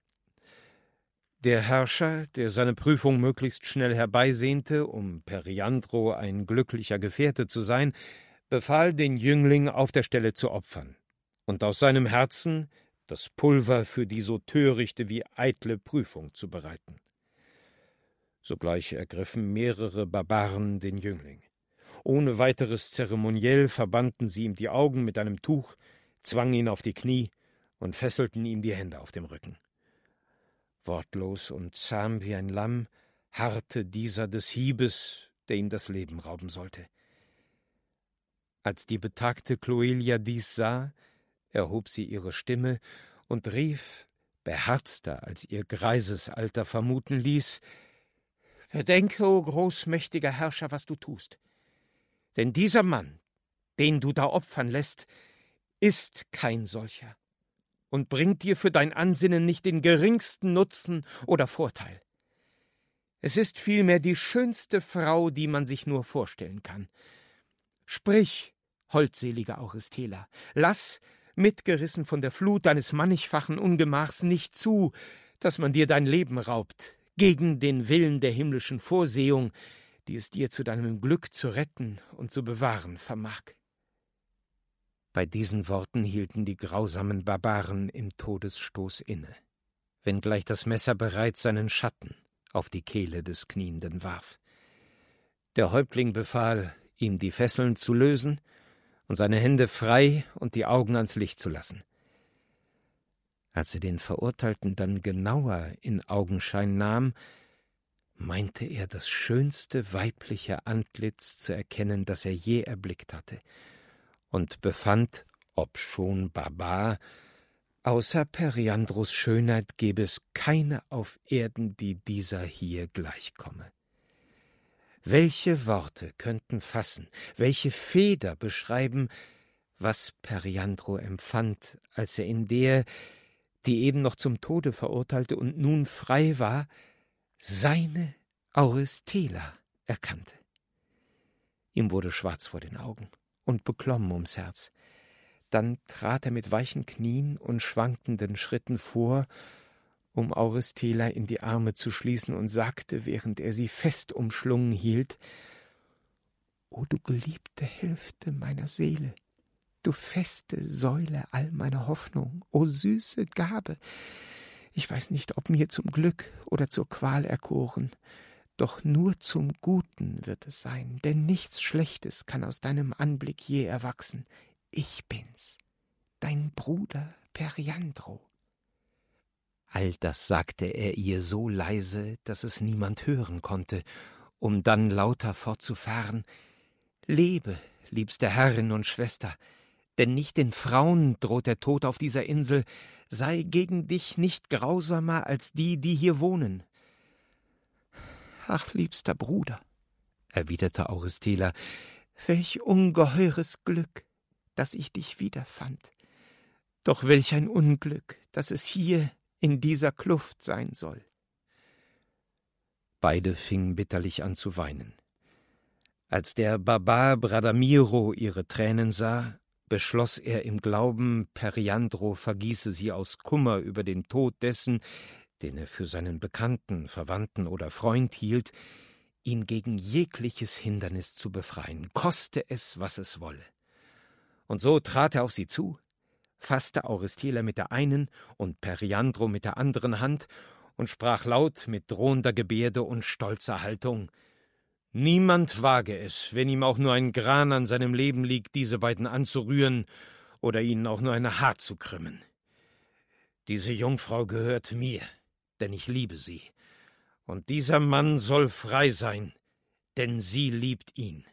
Der Herrscher, der seine Prüfung möglichst schnell herbeisehnte, um Periandro ein glücklicher Gefährte zu sein, befahl, den Jüngling auf der Stelle zu opfern und aus seinem Herzen das Pulver für die so törichte wie eitle Prüfung zu bereiten. Sogleich ergriffen mehrere Barbaren den Jüngling. Ohne weiteres Zeremoniell verbanden sie ihm die Augen mit einem Tuch, zwangen ihn auf die Knie und fesselten ihm die Hände auf dem Rücken. Wortlos und zahm wie ein Lamm harrte dieser des Hiebes, der ihm das Leben rauben sollte. Als die betagte Cloelia dies sah, erhob sie ihre Stimme und rief, beherzter als ihr Greisesalter vermuten ließ, »Bedenke, o großmächtiger Herrscher, was du tust. Denn dieser Mann, den du da opfern lässt, ist kein solcher und bringt dir für dein Ansinnen nicht den geringsten Nutzen oder Vorteil. Es ist vielmehr die schönste Frau, die man sich nur vorstellen kann. Sprich, holdselige Auristela, lass, mitgerissen von der Flut deines mannigfachen Ungemachs, nicht zu, dass man dir dein Leben raubt, gegen den Willen der himmlischen Vorsehung, die es dir zu deinem Glück zu retten und zu bewahren vermag.« Bei diesen Worten hielten die grausamen Barbaren im Todesstoß inne, wenngleich das Messer bereits seinen Schatten auf die Kehle des Knienden warf. Der Häuptling befahl, ihm die Fesseln zu lösen und seine Hände frei und die Augen ans Licht zu lassen. Als er den Verurteilten dann genauer in Augenschein nahm, meinte er das schönste weibliche Antlitz zu erkennen, das er je erblickt hatte, und befand, obschon Barbar, außer Periandros Schönheit gebe es keine auf Erden, die dieser hier gleichkomme. Welche Worte könnten fassen, welche Feder beschreiben, was Periandro empfand, als er in der, die eben noch zum Tode verurteilte und nun frei war, seine Auristela erkannte. Ihm wurde schwarz vor den Augen und beklommen ums Herz. Dann trat er mit weichen Knien und schwankenden Schritten vor, um Auristela in die Arme zu schließen, und sagte, während er sie fest umschlungen hielt, »O du geliebte Hälfte meiner Seele, du feste Säule all meiner Hoffnung, o süße Gabe! Ich weiß nicht, ob mir zum Glück oder zur Qual erkoren, doch nur zum Guten wird es sein, denn nichts Schlechtes kann aus deinem Anblick je erwachsen. ich bin's, dein Bruder Periandro.« All das sagte er ihr so leise, dass es niemand hören konnte, um dann lauter fortzufahren: »Lebe, liebste Herrin und Schwester, denn nicht den Frauen droht der Tod auf dieser Insel, sei gegen dich nicht grausamer als die, die hier wohnen.« »Ach, liebster Bruder«, erwiderte Auristela, »welch ungeheures Glück, dass ich dich wiederfand. Doch welch ein Unglück, dass es hier in dieser Kluft sein soll.« Beide fingen bitterlich an zu weinen. Als der Barbar Bradamiro ihre Tränen sah, beschloss er im Glauben, Periandro vergieße sie aus Kummer über den Tod dessen, den er für seinen Bekannten, Verwandten oder Freund hielt, ihn gegen jegliches Hindernis zu befreien, koste es, was es wolle. Und so trat er auf sie zu, fasste Auristela mit der einen und Periandro mit der anderen Hand und sprach laut mit drohender Gebärde und stolzer Haltung: »Niemand wage es, wenn ihm auch nur ein Gran an seinem Leben liegt, diese beiden anzurühren oder ihnen auch nur ein Haar zu krümmen. Diese Jungfrau gehört mir, denn ich liebe sie, und dieser Mann soll frei sein, denn sie liebt ihn.«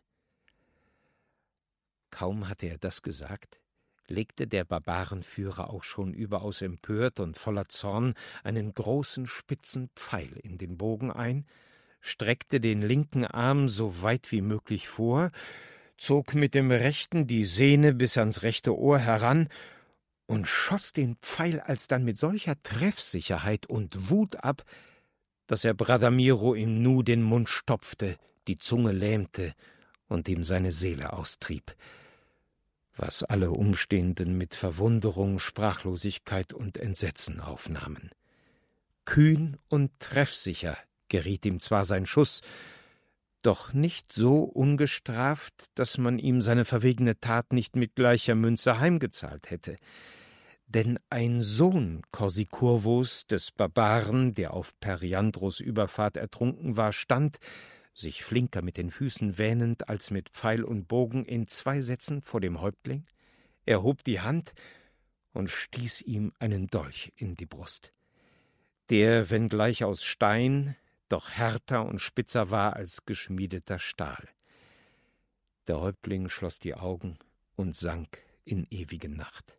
Kaum hatte er das gesagt, legte der Barbarenführer auch schon überaus empört und voller Zorn einen großen spitzen Pfeil in den Bogen ein, streckte den linken Arm so weit wie möglich vor, zog mit dem rechten die Sehne bis ans rechte Ohr heran und schoss den Pfeil alsdann mit solcher Treffsicherheit und Wut ab, dass er Bradamiro im Nu den Mund stopfte, die Zunge lähmte und ihm seine Seele austrieb, was alle Umstehenden mit Verwunderung, Sprachlosigkeit und Entsetzen aufnahmen. Kühn und treffsicher geriet ihm zwar sein Schuss, doch nicht so ungestraft, dass man ihm seine verwegene Tat nicht mit gleicher Münze heimgezahlt hätte. Denn ein Sohn Corsicurvos, des Barbaren, der auf Periandros Überfahrt ertrunken war, stand, sich flinker mit den Füßen wähnend als mit Pfeil und Bogen, in zwei Sätzen vor dem Häuptling, erhob die Hand und stieß ihm einen Dolch in die Brust, der, wenngleich aus Stein, doch härter und spitzer war als geschmiedeter Stahl. Der Häuptling schloss die Augen und sank in ewige Nacht.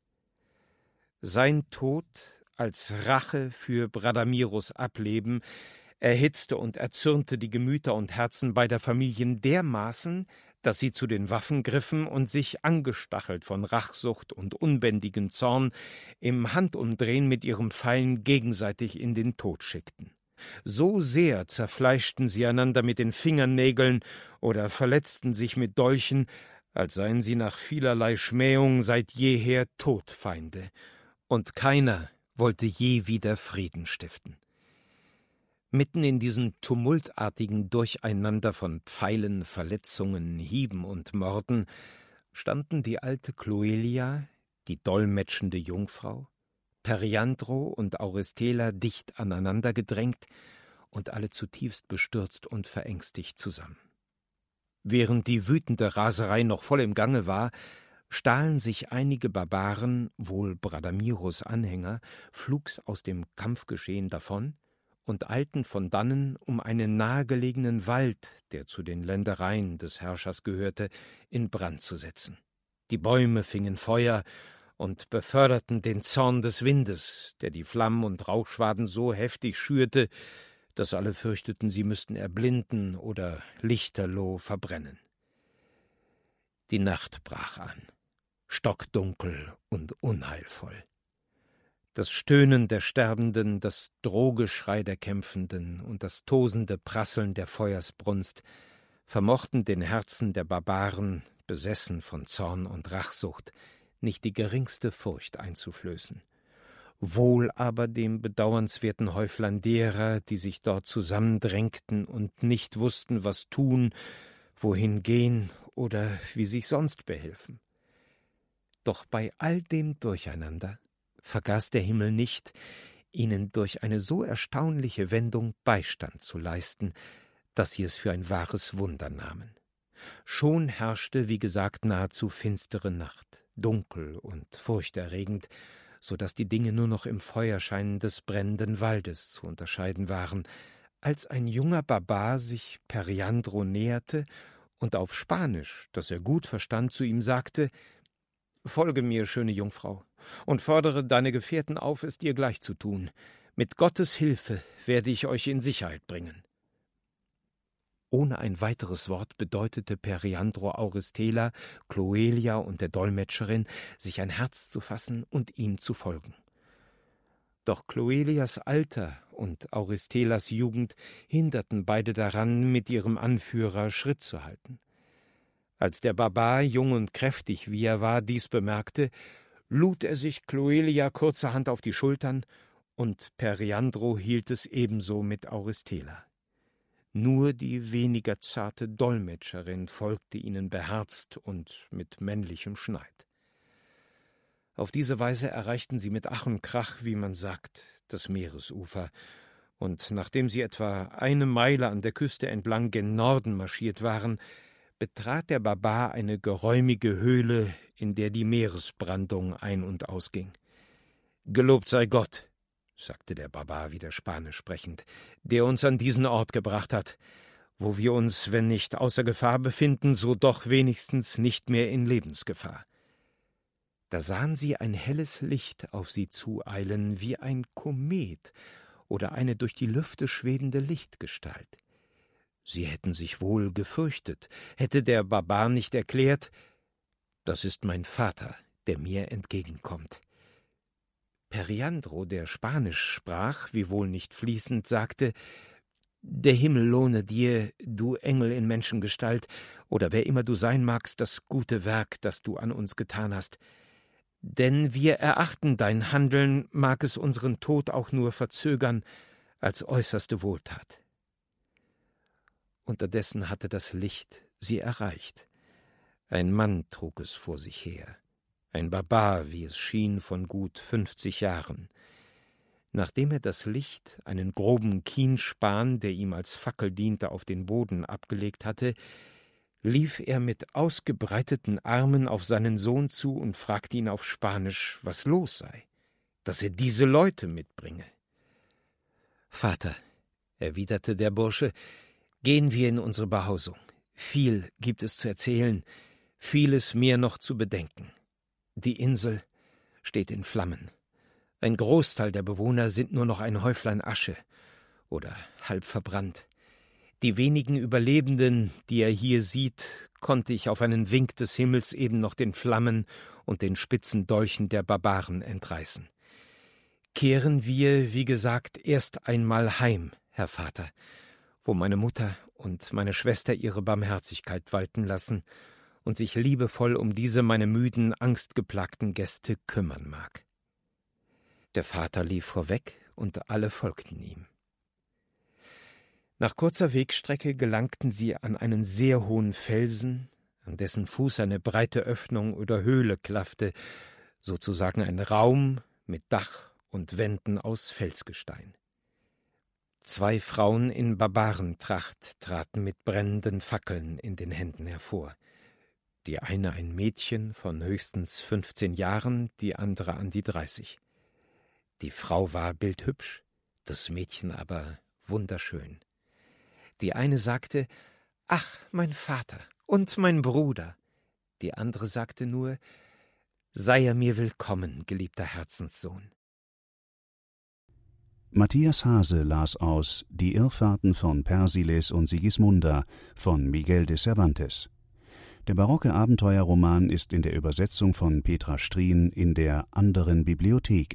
Sein Tod als Rache für Bradamiros Ableben erhitzte und erzürnte die Gemüter und Herzen beider Familien dermaßen, dass sie zu den Waffen griffen und sich, angestachelt von Rachsucht und unbändigem Zorn, im Handumdrehen mit ihren Pfeilen gegenseitig in den Tod schickten. So sehr zerfleischten sie einander mit den Fingernägeln oder verletzten sich mit Dolchen, als seien sie nach vielerlei Schmähung seit jeher Todfeinde, und keiner wollte je wieder Frieden stiften. Mitten in diesem tumultartigen Durcheinander von Pfeilen, Verletzungen, Hieben und Morden standen die alte Cloelia, die dolmetschende Jungfrau, Periandro und Auristela dicht aneinander gedrängt und alle zutiefst bestürzt und verängstigt zusammen. Während die wütende Raserei noch voll im Gange war, stahlen sich einige Barbaren, wohl Bradamiros Anhänger, flugs aus dem Kampfgeschehen davon und eilten von dannen, um einen nahegelegenen Wald, der zu den Ländereien des Herrschers gehörte, in Brand zu setzen. Die Bäume fingen Feuer und beförderten den Zorn des Windes, der die Flammen und Rauchschwaden so heftig schürte, dass alle fürchteten, sie müssten erblinden oder lichterloh verbrennen. Die Nacht brach an, stockdunkel und unheilvoll. Das Stöhnen der Sterbenden, das Drohgeschrei der Kämpfenden und das tosende Prasseln der Feuersbrunst vermochten den Herzen der Barbaren, besessen von Zorn und Rachsucht, nicht die geringste Furcht einzuflößen. Wohl aber dem bedauernswerten Häuflein derer, die sich dort zusammendrängten und nicht wussten, was tun, wohin gehen oder wie sich sonst behelfen. Doch bei all dem Durcheinander vergaß der Himmel nicht, ihnen durch eine so erstaunliche Wendung Beistand zu leisten, dass sie es für ein wahres Wunder nahmen. schon herrschte, wie gesagt, nahezu finstere Nacht, dunkel und furchterregend, so daß die Dinge nur noch im Feuerschein des brennenden Waldes zu unterscheiden waren, als ein junger Barbar sich Periandro näherte und auf Spanisch, das er gut verstand, zu ihm sagte: »Folge mir, schöne Jungfrau, und fordere deine Gefährten auf, es dir gleich zu tun. Mit Gottes Hilfe werde ich euch in Sicherheit bringen.« Ohne ein weiteres Wort bedeutete Periandro Auristela, Cloelia und der Dolmetscherin, sich ein Herz zu fassen und ihm zu folgen. Doch Cloelias Alter und Auristelas Jugend hinderten beide daran, mit ihrem Anführer Schritt zu halten. Als der Barbar, jung und kräftig wie er war, dies bemerkte, lud er sich Cloelia kurzerhand auf die Schultern, und Periandro hielt es ebenso mit Auristela. Nur die weniger zarte Dolmetscherin folgte ihnen beherzt und mit männlichem Schneid. Auf diese Weise erreichten sie mit Ach und Krach, wie man sagt, das Meeresufer, und nachdem sie etwa eine Meile an der Küste entlang gen Norden marschiert waren, betrat der Barbar eine geräumige Höhle, in der die Meeresbrandung ein- und ausging. »Gelobt sei Gott«, sagte der Barbar wieder Spanisch sprechend, »der uns an diesen Ort gebracht hat, wo wir uns, wenn nicht außer Gefahr befinden, so doch wenigstens nicht mehr in Lebensgefahr.« Da sahen sie ein helles Licht auf sie zueilen, wie ein Komet oder eine durch die Lüfte schwebende Lichtgestalt. Sie hätten sich wohl gefürchtet, hätte der Barbar nicht erklärt: »Das ist mein Vater, der mir entgegenkommt.« Periandro, der Spanisch sprach, wiewohl nicht fließend, sagte: »Der Himmel lohne dir, du Engel in Menschengestalt, oder wer immer du sein magst, das gute Werk, das du an uns getan hast. Denn wir erachten dein Handeln, mag es unseren Tod auch nur verzögern, als äußerste Wohltat.« Unterdessen hatte das Licht sie erreicht. Ein Mann trug es vor sich her, ein Barbar, wie es schien, von gut fünfzig Jahren. Nachdem er das Licht, einen groben Kienspan, der ihm als Fackel diente, auf den Boden abgelegt hatte, lief er mit ausgebreiteten Armen auf seinen Sohn zu und fragte ihn auf Spanisch, was los sei, dass er diese Leute mitbringe. »Vater«, erwiderte der Bursche, »gehen wir in unsere Behausung. Viel gibt es zu erzählen, vieles mehr noch zu bedenken. Die Insel steht in Flammen. Ein Großteil der Bewohner sind nur noch ein Häuflein Asche oder halb verbrannt. Die wenigen Überlebenden, die er hier sieht, konnte ich auf einen Wink des Himmels eben noch den Flammen und den spitzen Dolchen der Barbaren entreißen. Kehren wir, wie gesagt, erst einmal heim, Herr Vater, wo meine Mutter und meine Schwester ihre Barmherzigkeit walten lassen und sich liebevoll um diese meine müden, angstgeplagten Gäste kümmern mag.« Der Vater lief vorweg, und alle folgten ihm. Nach kurzer Wegstrecke gelangten sie an einen sehr hohen Felsen, an dessen Fuß eine breite Öffnung oder Höhle klaffte, sozusagen ein Raum mit Dach und Wänden aus Felsgestein. Zwei Frauen in Barbarentracht traten mit brennenden Fackeln in den Händen hervor. Die eine ein Mädchen von höchstens fünfzehn Jahren, die andere an die dreißig. Die Frau war bildhübsch, das Mädchen aber wunderschön. Die eine sagte: »Ach, mein Vater und mein Bruder!« Die andere sagte nur: »Sei er mir willkommen, geliebter Herzenssohn.« Matthias Hase las aus Die Irrfahrten von Persiles und Sigismunda von Miguel de Cervantes. Der barocke Abenteuerroman ist in der Übersetzung von Petra Strien in der Anderen Bibliothek